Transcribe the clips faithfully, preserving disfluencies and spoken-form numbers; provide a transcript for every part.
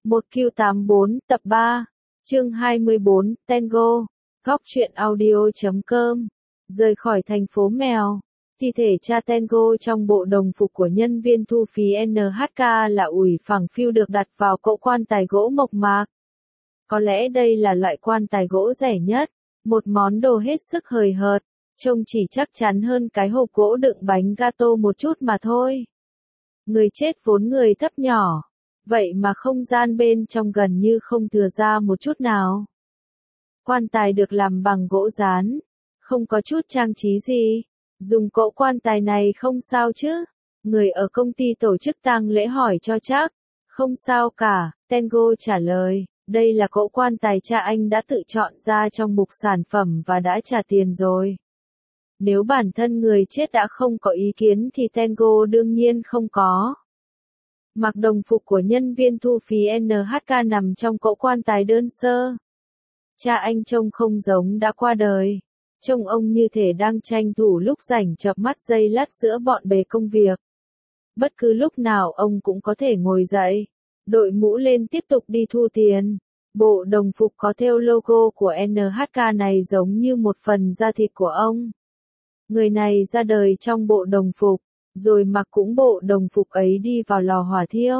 một Q tám bốn, tập ba, chương hai mươi bốn, Tango, góc truyện audio chấm com. Rời khỏi thành phố mèo, thi thể cha Tango trong bộ đồng phục của nhân viên thu phí en hát ca là ủi phẳng phiu được đặt vào cỗ quan tài gỗ mộc mạc. Có lẽ đây là loại quan tài gỗ rẻ nhất, một món đồ hết sức hời hợt, trông chỉ chắc chắn hơn cái hộp gỗ đựng bánh gato một chút mà thôi. Người chết vốn người thấp nhỏ, vậy mà không gian bên trong gần như không thừa ra một chút nào. Quan tài được làm bằng gỗ dán, không có chút trang trí gì. Dùng cỗ quan tài này không sao chứ? Người ở công ty tổ chức tang lễ hỏi cho chắc. Không sao cả, Tango trả lời. Đây là cỗ quan tài cha anh đã tự chọn ra trong mục sản phẩm và đã trả tiền rồi. Nếu bản thân người chết đã không có ý kiến thì Tango đương nhiên không có. Mặc đồng phục của nhân viên thu phí en hát ca nằm trong cỗ quan tài đơn sơ. Cha anh trông không giống đã qua đời. Trông ông như thể đang tranh thủ lúc rảnh chợp mắt giây lát giữa bọn bề công việc. Bất cứ lúc nào ông cũng có thể ngồi dậy, đội mũ lên tiếp tục đi thu tiền. Bộ đồng phục có thêu logo của en hát ca này giống như một phần da thịt của ông. Người này ra đời trong bộ đồng phục, rồi mặc cũng bộ đồng phục ấy đi vào lò hỏa thiêu.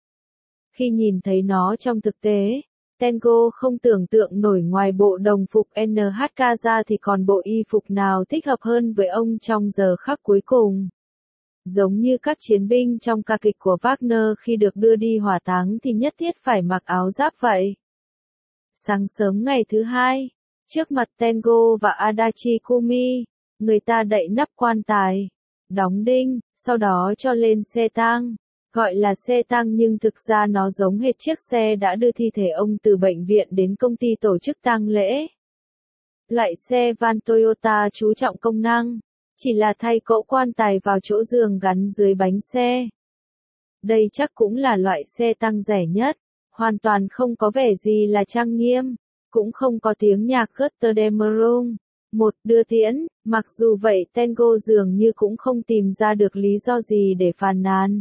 Khi nhìn thấy nó trong thực tế, Tango không tưởng tượng nổi ngoài bộ đồng phục en hát ca ra thì còn bộ y phục nào thích hợp hơn với ông trong giờ khắc cuối cùng. Giống như các chiến binh trong ca kịch của Wagner khi được đưa đi hỏa táng thì nhất thiết phải mặc áo giáp vậy. Sáng sớm ngày thứ hai, trước mặt Tango và Adachi Kumi, người ta đậy nắp quan tài, đóng đinh, sau đó cho lên xe tang. Gọi là xe tang nhưng thực ra nó giống hệt chiếc xe đã đưa thi thể ông từ bệnh viện đến công ty tổ chức tang lễ. Loại xe van Toyota chú trọng công năng, chỉ là thay cỗ quan tài vào chỗ giường gắn dưới bánh xe. Đây chắc cũng là loại xe tang rẻ nhất, hoàn toàn không có vẻ gì là trang nghiêm, cũng không có tiếng nhạc Götterdämmerung. Một đưa tiễn, mặc dù vậy Tango dường như cũng không tìm ra được lý do gì để phàn nàn.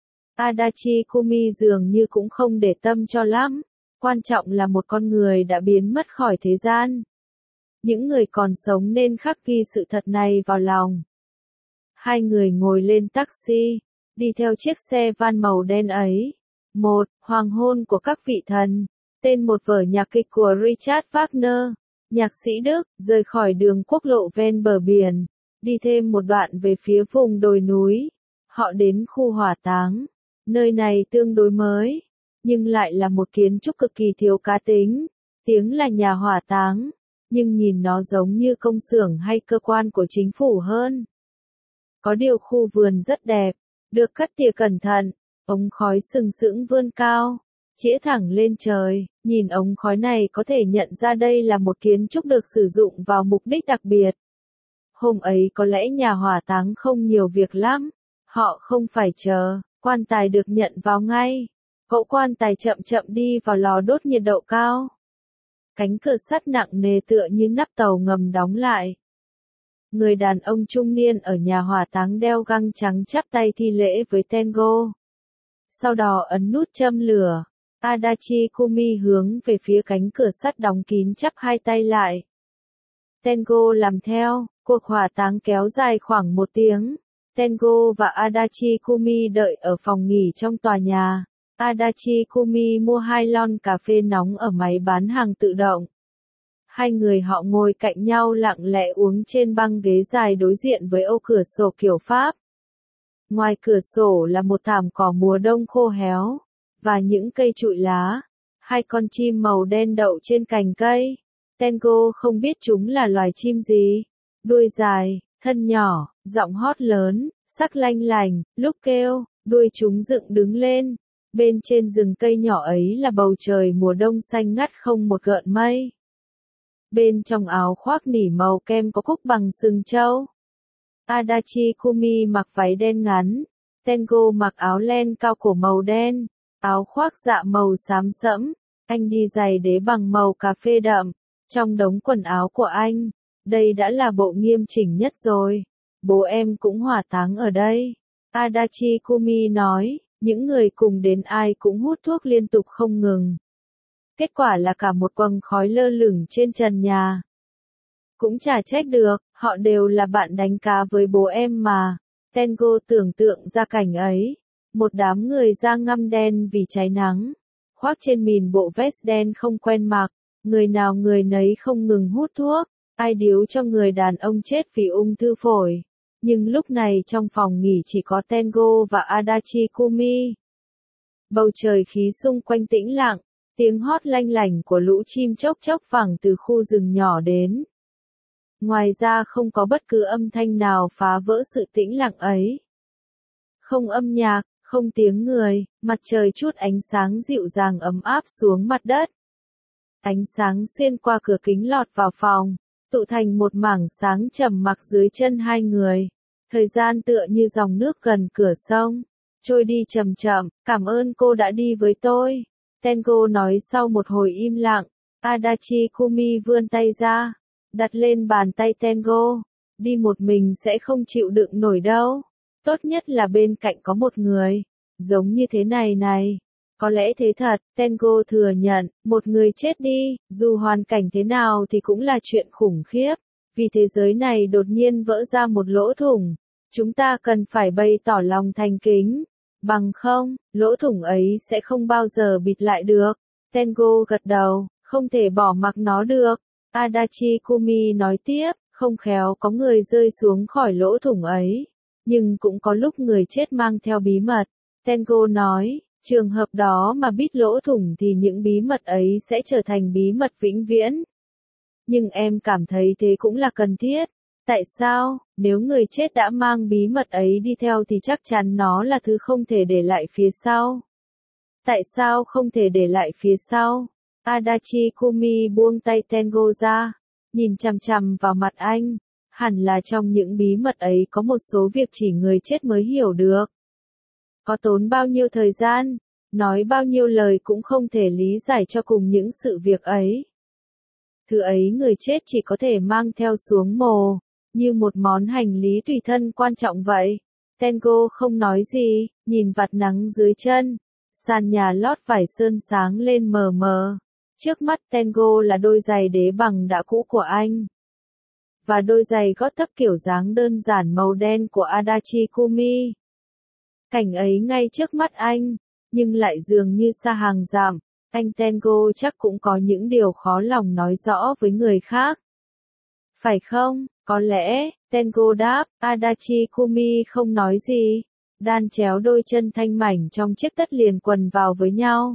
Adachi Kumi dường như cũng không để tâm cho lắm, quan trọng là một con người đã biến mất khỏi thế gian. Những người còn sống nên khắc ghi sự thật này vào lòng. Hai người ngồi lên taxi, đi theo chiếc xe van màu đen ấy. Một, Hoàng hôn của các vị thần, tên một vở nhạc kịch của Richard Wagner, nhạc sĩ Đức, rời khỏi đường quốc lộ ven bờ biển, đi thêm một đoạn về phía vùng đồi núi. Họ đến khu hỏa táng. Nơi này tương đối mới, nhưng lại là một kiến trúc cực kỳ thiếu cá tính. Tiếng là nhà hỏa táng, nhưng nhìn nó giống như công xưởng hay cơ quan của chính phủ hơn. Có điều khu vườn rất đẹp, được cắt tỉa cẩn thận, ống khói sừng sững vươn cao, chĩa thẳng lên trời. Nhìn ống khói này có thể nhận ra đây là một kiến trúc được sử dụng vào mục đích đặc biệt. Hôm ấy có lẽ nhà hỏa táng không nhiều việc lắm, họ không phải chờ. Quan tài được nhận vào ngay. Cỗ quan tài chậm chậm đi vào lò đốt nhiệt độ cao. Cánh cửa sắt nặng nề tựa như nắp tàu ngầm đóng lại. Người đàn ông trung niên ở nhà hỏa táng đeo găng trắng chắp tay thi lễ với Tango. Sau đó ấn nút châm lửa. Adachi Kumi hướng về phía cánh cửa sắt đóng kín chắp hai tay lại. Tango làm theo, cuộc hỏa táng kéo dài khoảng một tiếng. Tango và Adachi Kumi đợi ở phòng nghỉ trong tòa nhà. Adachi Kumi mua hai lon cà phê nóng ở máy bán hàng tự động. Hai người họ ngồi cạnh nhau lặng lẽ uống trên băng ghế dài đối diện với ô cửa sổ kiểu Pháp. Ngoài cửa sổ là một thảm cỏ mùa đông khô héo, và những cây trụi lá. Hai con chim màu đen đậu trên cành cây. Tango không biết chúng là loài chim gì. Đuôi dài, thân nhỏ, giọng hót lớn, sắc lanh lành, lúc kêu, đuôi chúng dựng đứng lên. Bên trên rừng cây nhỏ ấy là bầu trời mùa đông xanh ngắt không một gợn mây. Bên trong áo khoác nỉ màu kem có cúc bằng sừng trâu. Adachi Kumi mặc váy đen ngắn, Tango mặc áo len cao cổ màu đen, áo khoác dạ màu xám sẫm. Anh đi giày đế bằng màu cà phê đậm. Trong đống quần áo của anh, đây đã là bộ nghiêm chỉnh nhất rồi. Bố em cũng hỏa táng ở đây. Adachi Kumi nói, Những người cùng đến ai cũng hút thuốc liên tục không ngừng. Kết quả là cả một quầng khói lơ lửng trên trần nhà. Cũng chả trách được, họ đều là bạn đánh cá với bố em mà. Tengo tưởng tượng ra cảnh ấy. Một đám người da ngăm đen vì cháy nắng. Khoác trên mình bộ vest đen không quen mặc. Người nào người nấy không ngừng hút thuốc. Ai điếu cho người đàn ông chết vì ung thư phổi. Nhưng lúc này trong phòng nghỉ chỉ có Tengo và Adachi Kumi. Bầu trời khí xung quanh tĩnh lặng. Tiếng hót lanh lảnh của lũ chim chốc chốc vẳng từ khu rừng nhỏ đến. Ngoài ra không có bất cứ âm thanh nào phá vỡ sự tĩnh lặng ấy. Không âm nhạc, không tiếng người, mặt trời chút ánh sáng dịu dàng ấm áp xuống mặt đất. Ánh sáng xuyên qua cửa kính lọt vào phòng, tụ thành một mảng sáng trầm mặc dưới chân hai người. Thời gian tựa như dòng nước gần cửa sông, trôi đi chậm chậm, cảm ơn cô đã đi với tôi. Tengo nói sau một hồi im lặng. Adachi Kumi vươn tay ra, đặt lên bàn tay Tengo. Đi một mình sẽ không chịu đựng nổi đâu. Tốt nhất là bên cạnh có một người, giống như thế này này. Có lẽ thế thật, Tengo thừa nhận, một người chết đi, dù hoàn cảnh thế nào thì cũng là chuyện khủng khiếp. Vì thế giới này đột nhiên vỡ ra một lỗ thủng. Chúng ta cần phải bày tỏ lòng thành kính. Bằng không, lỗ thủng ấy sẽ không bao giờ bịt lại được. Tengo gật đầu, không thể bỏ mặc nó được. Adachi Kumi nói tiếp, không khéo có người rơi xuống khỏi lỗ thủng ấy. Nhưng cũng có lúc người chết mang theo bí mật. Tengo nói, trường hợp đó mà bít lỗ thủng thì những bí mật ấy sẽ trở thành bí mật vĩnh viễn. Nhưng em cảm thấy thế cũng là cần thiết. Tại sao, nếu người chết đã mang bí mật ấy đi theo thì chắc chắn nó là thứ không thể để lại phía sau. Tại sao không thể để lại phía sau? Adachi Kumi buông tay Tengo ra, nhìn chằm chằm vào mặt anh. Hẳn là trong những bí mật ấy có một số việc chỉ người chết mới hiểu được. Có tốn bao nhiêu thời gian, nói bao nhiêu lời cũng không thể lý giải cho cùng những sự việc ấy. Thứ ấy người chết chỉ có thể mang theo xuống mồ, như một món hành lý tùy thân quan trọng vậy. Tengo không nói gì, nhìn vạt nắng dưới chân. Sàn nhà lót vải sơn sáng lên mờ mờ. Trước mắt Tengo là đôi giày đế bằng đã cũ của anh. Và đôi giày gót thấp kiểu dáng đơn giản màu đen của Adachi Kumi. Cảnh ấy ngay trước mắt anh, nhưng lại dường như xa hàng dặm. Anh Tengo chắc cũng có những điều khó lòng nói rõ với người khác. Phải không? Có lẽ, Tengo đáp, Adachi Kumi không nói gì. Đan chéo đôi chân thanh mảnh trong chiếc tất liền quần vào với nhau.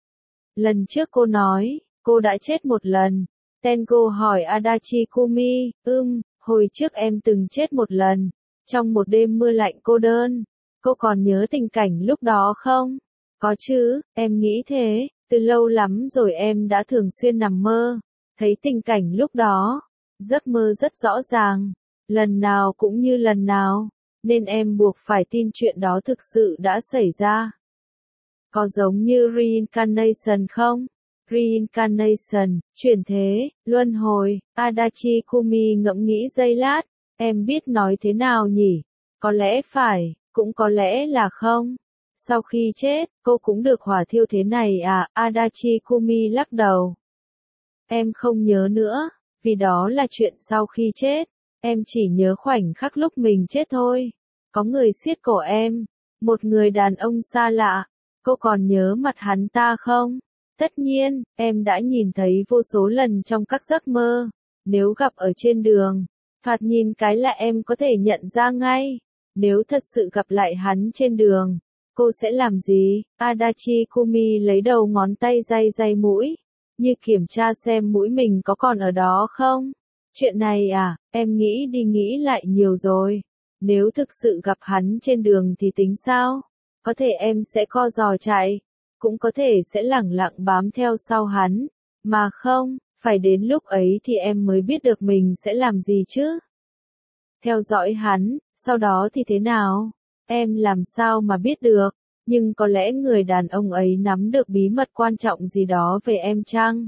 Lần trước cô nói, cô đã chết một lần. Tengo hỏi Adachi Kumi, ưm, hồi trước em từng chết một lần. Trong một đêm mưa lạnh cô đơn. Cô còn nhớ tình cảnh lúc đó không? Có chứ, em nghĩ thế. Từ lâu lắm rồi em đã thường xuyên nằm mơ. Thấy tình cảnh lúc đó. Giấc mơ rất rõ ràng. Lần nào cũng như lần nào. Nên em buộc phải tin chuyện đó thực sự đã xảy ra. Có giống như reincarnation không? Reincarnation, chuyển thế, luân hồi. Adachi Kumi ngẫm nghĩ giây lát. Em biết nói thế nào nhỉ? Có lẽ phải, cũng có lẽ là không. Sau khi chết, cô cũng được hỏa thiêu thế này à? Adachi Kumi lắc đầu. Em không nhớ nữa, vì đó là chuyện sau khi chết. Em chỉ nhớ khoảnh khắc lúc mình chết thôi. Có người siết cổ em. Một người đàn ông xa lạ. Cô còn nhớ mặt hắn ta không? Tất nhiên, em đã nhìn thấy vô số lần trong các giấc mơ. Nếu gặp ở trên đường, thoạt nhìn cái là em có thể nhận ra ngay. Nếu thật sự gặp lại hắn trên đường, cô sẽ làm gì? Adachi Kumi lấy đầu ngón tay day day mũi, như kiểm tra xem mũi mình có còn ở đó không. Chuyện này à, em nghĩ đi nghĩ lại nhiều rồi. Nếu thực sự gặp hắn trên đường thì tính sao? Có thể em sẽ co giò chạy, cũng có thể sẽ lẳng lặng bám theo sau hắn. Mà không, phải đến lúc ấy thì em mới biết được mình sẽ làm gì chứ. Theo dõi hắn, sau đó thì thế nào? Em làm sao mà biết được? Nhưng có lẽ người đàn ông ấy nắm được bí mật quan trọng gì đó về em chăng?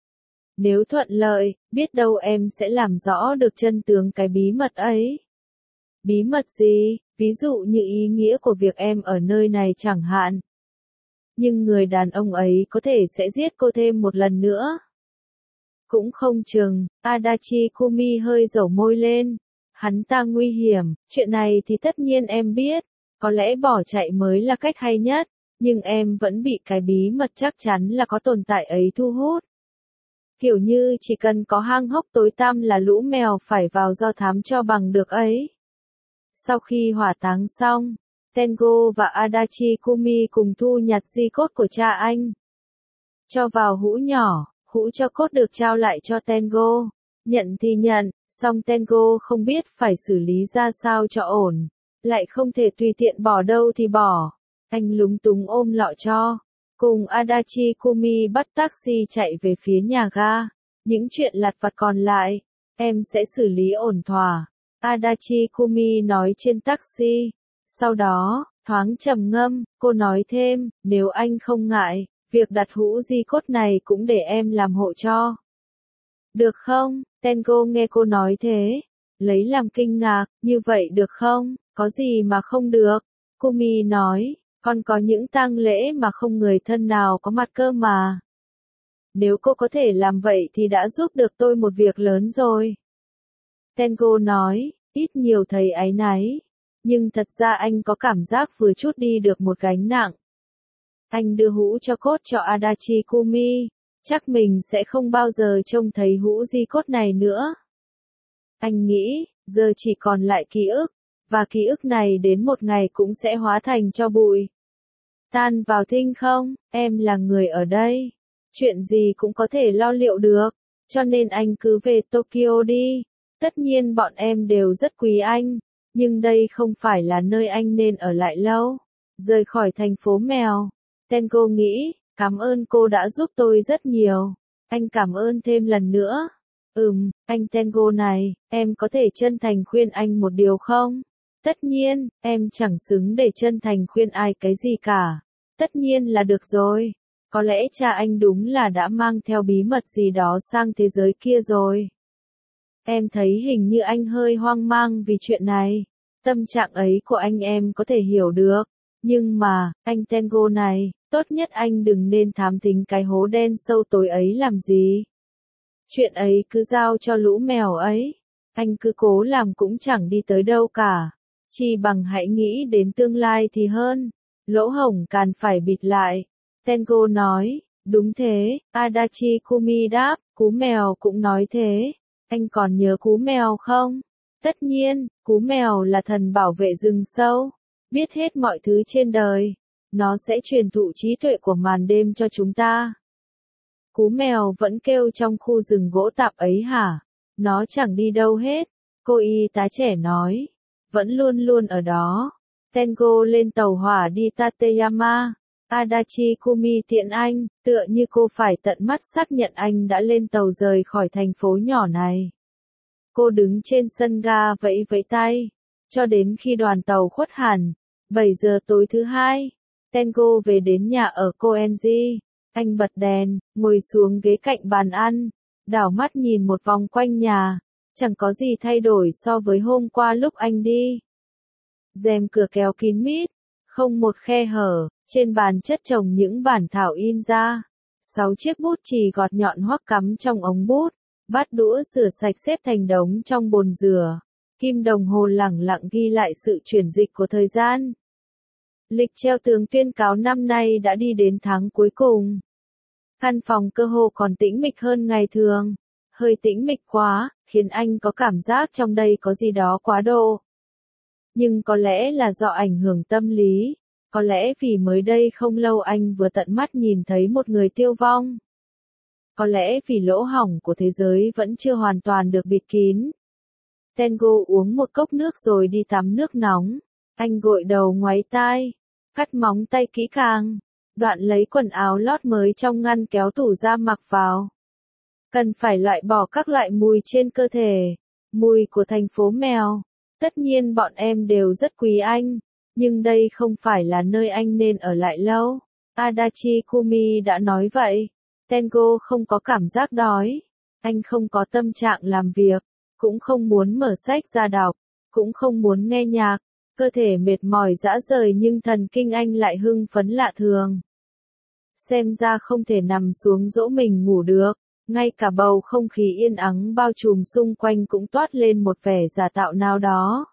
Nếu thuận lợi, biết đâu em sẽ làm rõ được chân tướng cái bí mật ấy. Bí mật gì? Ví dụ như ý nghĩa của việc em ở nơi này chẳng hạn. Nhưng người đàn ông ấy có thể sẽ giết cô thêm một lần nữa. Cũng không chừng, Adachi Kumi hơi dẩu môi lên. Hắn ta nguy hiểm, chuyện này thì tất nhiên em biết. Có lẽ bỏ chạy mới là cách hay nhất, nhưng em vẫn bị cái bí mật chắc chắn là có tồn tại ấy thu hút. Kiểu như chỉ cần có hang hốc tối tăm là lũ mèo phải vào do thám cho bằng được ấy. Sau khi hỏa táng xong, Tengo và Adachi Kumi cùng thu nhặt di cốt của cha anh. Cho vào hũ nhỏ, hũ cho cốt được trao lại cho Tengo. Nhận thì nhận, song Tengo không biết phải xử lý ra sao cho ổn. Lại không thể tùy tiện bỏ đâu thì bỏ. Anh lúng túng ôm lọ cho. Cùng Adachi Kumi bắt taxi chạy về phía nhà ga. Những chuyện lặt vặt còn lại, em sẽ xử lý ổn thỏa. Adachi Kumi nói trên taxi. Sau đó, thoáng trầm ngâm, cô nói thêm, nếu anh không ngại, việc đặt hũ di cốt này cũng để em làm hộ cho. Được không? Tengo nghe cô nói thế, lấy làm kinh ngạc, như vậy được không? Có gì mà không được? Kumi nói, còn có những tang lễ mà không người thân nào có mặt cơ mà. Nếu cô có thể làm vậy thì đã giúp được tôi một việc lớn rồi. Tengo nói, ít nhiều thấy áy náy. Nhưng thật ra anh có cảm giác vừa chút đi được một gánh nặng. Anh đưa hũ cho cốt cho Adachi Kumi. Chắc mình sẽ không bao giờ trông thấy hũ di cốt này nữa. Anh nghĩ, giờ chỉ còn lại ký ức. Và ký ức này đến một ngày cũng sẽ hóa thành tro bụi. Tan vào thinh không, em là người ở đây. Chuyện gì cũng có thể lo liệu được. Cho nên anh cứ về Tokyo đi. Tất nhiên bọn em đều rất quý anh. Nhưng đây không phải là nơi anh nên ở lại lâu. Rời khỏi thành phố mèo. Tengo nghĩ, cảm ơn cô đã giúp tôi rất nhiều. Anh cảm ơn thêm lần nữa. Ừm, anh Tengo này, em có thể chân thành khuyên anh một điều không? Tất nhiên, em chẳng xứng để chân thành khuyên ai cái gì cả. Tất nhiên là được rồi. Có lẽ cha anh đúng là đã mang theo bí mật gì đó sang thế giới kia rồi. Em thấy hình như anh hơi hoang mang vì chuyện này. Tâm trạng ấy của anh em có thể hiểu được. Nhưng mà, anh Tengo này, tốt nhất anh đừng nên thám thính cái hố đen sâu tối ấy làm gì. Chuyện ấy cứ giao cho lũ mèo ấy. Anh cứ cố làm cũng chẳng đi tới đâu cả. Chỉ bằng hãy nghĩ đến tương lai thì hơn. Lỗ hổng càn phải bịt lại. Tengo nói, đúng thế, Adachi Kumi đáp, cú mèo cũng nói thế. Anh còn nhớ cú mèo không? Tất nhiên, cú mèo là thần bảo vệ rừng sâu. Biết hết mọi thứ trên đời. Nó sẽ truyền thụ trí tuệ của màn đêm cho chúng ta. Cú mèo vẫn kêu trong khu rừng gỗ tạp ấy hả? Nó chẳng đi đâu hết. Cô y tá trẻ nói. Vẫn luôn luôn ở đó. Tengo lên tàu hỏa đi Tateyama. Adachi Kumi tiện anh, tựa như cô phải tận mắt xác nhận anh đã lên tàu rời khỏi thành phố nhỏ này. Cô đứng trên sân ga vẫy vẫy tay. Cho đến khi đoàn tàu khuất hẳn. bảy giờ tối thứ hai. Tengo về đến nhà ở Koenji. Anh bật đèn, ngồi xuống ghế cạnh bàn ăn. Đảo mắt nhìn một vòng quanh nhà. Chẳng có gì thay đổi so với hôm qua lúc anh đi. Rèm cửa kéo kín mít. Không một khe hở. Trên bàn chất chồng những bản thảo in ra. Sáu chiếc bút chì gọt nhọn hoắc cắm trong ống bút. Bát đũa rửa sạch xếp thành đống trong bồn rửa. Kim đồng hồ lẳng lặng ghi lại sự chuyển dịch của thời gian. Lịch treo tường tuyên cáo năm nay đã đi đến tháng cuối cùng. Căn phòng cơ hồ còn tĩnh mịch hơn ngày thường. Hơi tĩnh mịch quá, khiến anh có cảm giác trong đây có gì đó quá độ. Nhưng có lẽ là do ảnh hưởng tâm lý. Có lẽ vì mới đây không lâu anh vừa tận mắt nhìn thấy một người tiêu vong. Có lẽ vì lỗ hổng của thế giới vẫn chưa hoàn toàn được bịt kín. Tengo uống một cốc nước rồi đi tắm nước nóng. Anh gội đầu ngoáy tai. Cắt móng tay kỹ càng. Đoạn lấy quần áo lót mới trong ngăn kéo tủ ra mặc vào. Cần phải loại bỏ các loại mùi trên cơ thể. Mùi của thành phố mèo. Tất nhiên bọn em đều rất quý anh. Nhưng đây không phải là nơi anh nên ở lại lâu. Adachi Kumi đã nói vậy. Tengo không có cảm giác đói. Anh không có tâm trạng làm việc. Cũng không muốn mở sách ra đọc. Cũng không muốn nghe nhạc. Cơ thể mệt mỏi rã rời nhưng thần kinh anh lại hưng phấn lạ thường. Xem ra không thể nằm xuống dỗ mình ngủ được, ngay cả bầu không khí yên ắng bao trùm xung quanh cũng toát lên một vẻ giả tạo nào đó.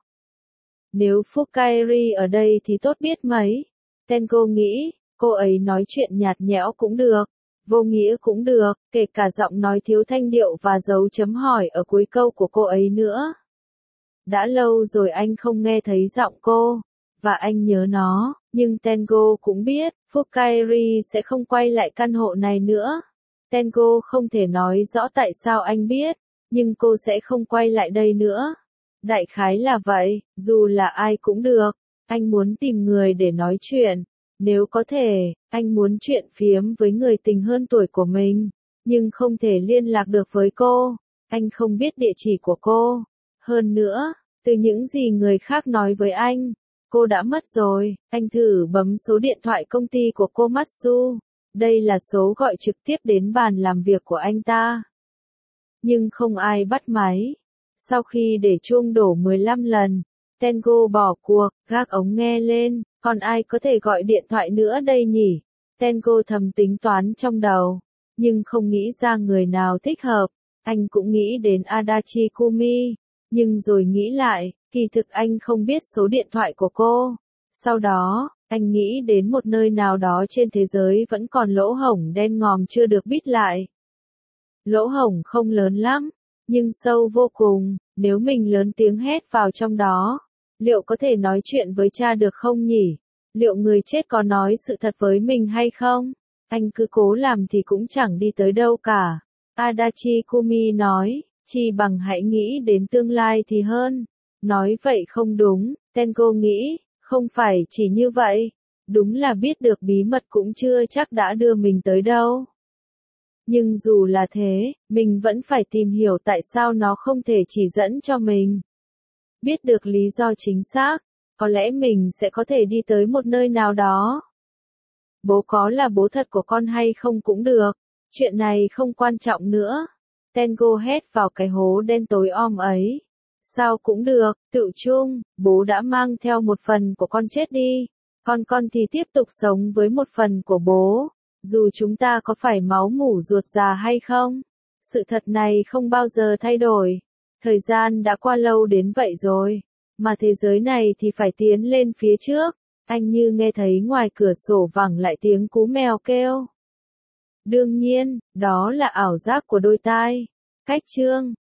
Nếu Fukairi ở đây thì tốt biết mấy. Tengo nghĩ, cô ấy nói chuyện nhạt nhẽo cũng được, vô nghĩa cũng được, kể cả giọng nói thiếu thanh điệu và dấu chấm hỏi ở cuối câu của cô ấy nữa. Đã lâu rồi anh không nghe thấy giọng cô, và anh nhớ nó, nhưng Tengo cũng biết, Fukairi sẽ không quay lại căn hộ này nữa. Tengo không thể nói rõ tại sao anh biết, nhưng cô sẽ không quay lại đây nữa. Đại khái là vậy, dù là ai cũng được, anh muốn tìm người để nói chuyện. Nếu có thể, anh muốn chuyện phiếm với người tình hơn tuổi của mình, nhưng không thể liên lạc được với cô. Anh không biết địa chỉ của cô. Hơn nữa, từ những gì người khác nói với anh, cô đã mất rồi. Anh thử bấm số điện thoại công ty của cô Matsu. Đây là số gọi trực tiếp đến bàn làm việc của anh ta. Nhưng không ai bắt máy. Sau khi để chuông đổ mười lăm lần, Tengo bỏ cuộc, gác ống nghe lên, còn ai có thể gọi điện thoại nữa đây nhỉ? Tengo thầm tính toán trong đầu, nhưng không nghĩ ra người nào thích hợp. Anh cũng nghĩ đến Adachi Kumi, nhưng rồi nghĩ lại, kỳ thực anh không biết số điện thoại của cô. Sau đó, anh nghĩ đến một nơi nào đó trên thế giới vẫn còn lỗ hổng đen ngòm chưa được bít lại. Lỗ hổng không lớn lắm, nhưng sâu vô cùng, nếu mình lớn tiếng hét vào trong đó, liệu có thể nói chuyện với cha được không nhỉ? Liệu người chết có nói sự thật với mình hay không? Anh cứ cố làm thì cũng chẳng đi tới đâu cả. Adachi Kumi nói, chi bằng hãy nghĩ đến tương lai thì hơn. Nói vậy không đúng, Tengo nghĩ, không phải chỉ như vậy. Đúng là biết được bí mật cũng chưa chắc đã đưa mình tới đâu. Nhưng dù là thế, mình vẫn phải tìm hiểu tại sao nó không thể chỉ dẫn cho mình. Biết được lý do chính xác, có lẽ mình sẽ có thể đi tới một nơi nào đó. Bố có là bố thật của con hay không cũng được, chuyện này không quan trọng nữa. Tengo hét vào cái hố đen tối om ấy. Sao cũng được, tự chung, bố đã mang theo một phần của con chết đi, còn con thì tiếp tục sống với một phần của bố. Dù chúng ta có phải máu mủ ruột già hay không, sự thật này không bao giờ thay đổi. Thời gian đã qua lâu đến vậy rồi, mà thế giới này thì phải tiến lên phía trước. Anh như nghe thấy ngoài cửa sổ vẳng lại tiếng cú mèo kêu. Đương nhiên, đó là ảo giác của đôi tai. Cách chương